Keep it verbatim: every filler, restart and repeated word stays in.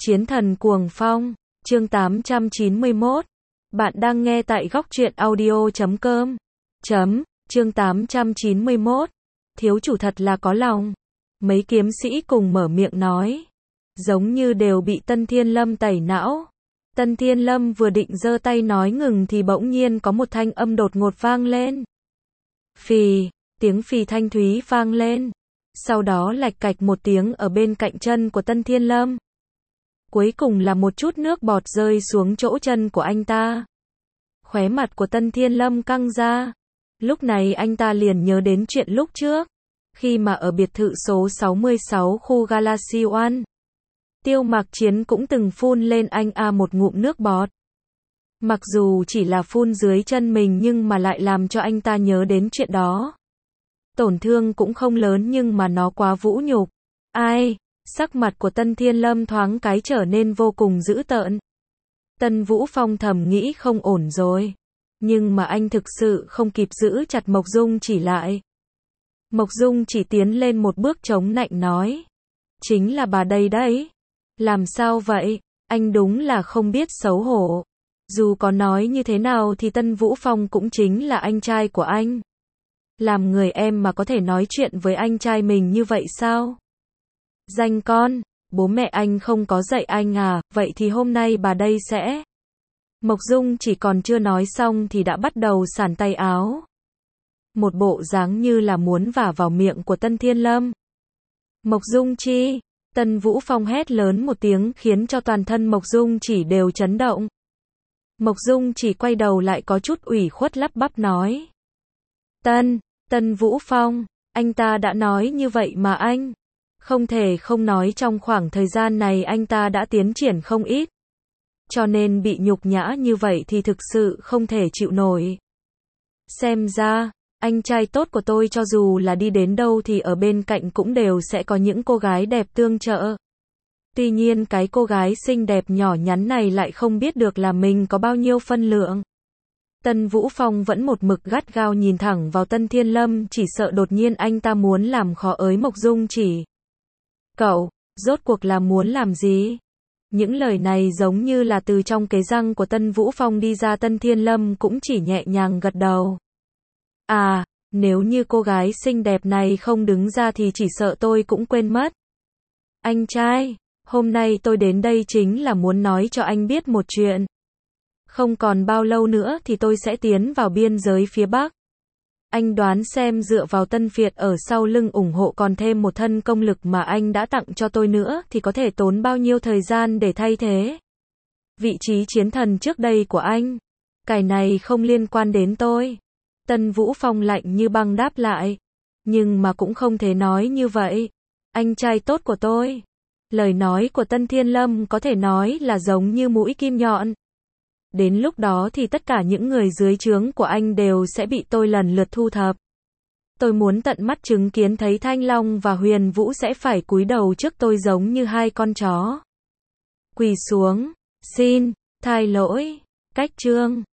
Chiến thần cuồng phong, chương tám trăm chín mươi mốt. Bạn đang nghe tại góc truyện audio chấm com. Chấm, chương tám trăm chín mươi mốt. Thiếu chủ thật là có lòng. Mấy kiếm sĩ cùng mở miệng nói. Giống như đều bị Tân Thiên Lâm tẩy não. Tân Thiên Lâm vừa định giơ tay nói ngừng thì bỗng nhiên có một thanh âm đột ngột vang lên. Phì, tiếng phì thanh thúy vang lên. Sau đó lạch cạch một tiếng ở bên cạnh chân của Tân Thiên Lâm. Cuối cùng là một chút nước bọt rơi xuống chỗ chân của anh ta. Khóe mặt của Tân Thiên Lâm căng ra. Lúc này anh ta liền nhớ đến chuyện lúc trước. Khi mà ở biệt thự số sáu mươi sáu khu Galaxy One. Tiêu Mạc Chiến cũng từng phun lên anh a một ngụm nước bọt. Mặc dù chỉ là phun dưới chân mình nhưng mà lại làm cho anh ta nhớ đến chuyện đó. Tổn thương cũng không lớn nhưng mà nó quá vũ nhục. Ai? Sắc mặt của Tân Thiên Lâm thoáng cái trở nên vô cùng dữ tợn. Tân Vũ Phong thầm nghĩ không ổn rồi. Nhưng mà anh thực sự không kịp giữ chặt Mộc Dung Chỉ lại. Mộc Dung Chỉ tiến lên một bước chống nạnh nói. Chính là bà đây đấy. Làm sao vậy? Anh đúng là không biết xấu hổ. Dù có nói như thế nào thì Tân Vũ Phong cũng chính là anh trai của anh. Làm người em mà có thể nói chuyện với anh trai mình như vậy sao? Danh con, bố mẹ anh không có dạy anh à, vậy thì hôm nay bà đây sẽ... Mộc Dung chỉ còn chưa nói xong thì đã bắt đầu xản tay áo. Một bộ dáng như là muốn vả vào miệng của Tân Thiên Lâm. Mộc Dung chi? Tân Vũ Phong hét lớn một tiếng khiến cho toàn thân Mộc Dung chỉ đều chấn động. Mộc Dung chỉ quay đầu lại có chút ủy khuất lắp bắp nói. Tân, Tân Vũ Phong, anh ta đã nói như vậy mà anh. Không thể không nói trong khoảng thời gian này anh ta đã tiến triển không ít. Cho nên bị nhục nhã như vậy thì thực sự không thể chịu nổi. Xem ra, anh trai tốt của tôi cho dù là đi đến đâu thì ở bên cạnh cũng đều sẽ có những cô gái đẹp tương trợ. Tuy nhiên cái cô gái xinh đẹp nhỏ nhắn này lại không biết được là mình có bao nhiêu phân lượng. Tân Vũ Phong vẫn một mực gắt gao nhìn thẳng vào Tân Thiên Lâm, chỉ sợ đột nhiên anh ta muốn làm khó ới Mộc Dung Chỉ. Cậu, rốt cuộc là muốn làm gì? Những lời này giống như là từ trong cái răng của Tân Vũ Phong đi ra. Tân Thiên Lâm cũng chỉ nhẹ nhàng gật đầu. À, nếu như cô gái xinh đẹp này không đứng ra thì chỉ sợ tôi cũng quên mất. Anh trai, hôm nay tôi đến đây chính là muốn nói cho anh biết một chuyện. Không còn bao lâu nữa thì tôi sẽ tiến vào biên giới phía Bắc. Anh đoán xem dựa vào Tân Việt ở sau lưng ủng hộ còn thêm một thân công lực mà anh đã tặng cho tôi nữa thì có thể tốn bao nhiêu thời gian để thay thế vị trí chiến thần trước đây của anh. Cái này không liên quan đến tôi. Tân Vũ Phong lạnh như băng đáp lại. Nhưng mà cũng không thể nói như vậy. Anh trai tốt của tôi. Lời nói của Tân Thiên Lâm có thể nói là giống như mũi kim nhọn. Đến lúc đó thì tất cả những người dưới trướng của anh đều sẽ bị tôi lần lượt thu thập. Tôi muốn tận mắt chứng kiến thấy Thanh Long và Huyền Vũ sẽ phải cúi đầu trước tôi giống như hai con chó. Quỳ xuống, xin, tha lỗi, cách chương.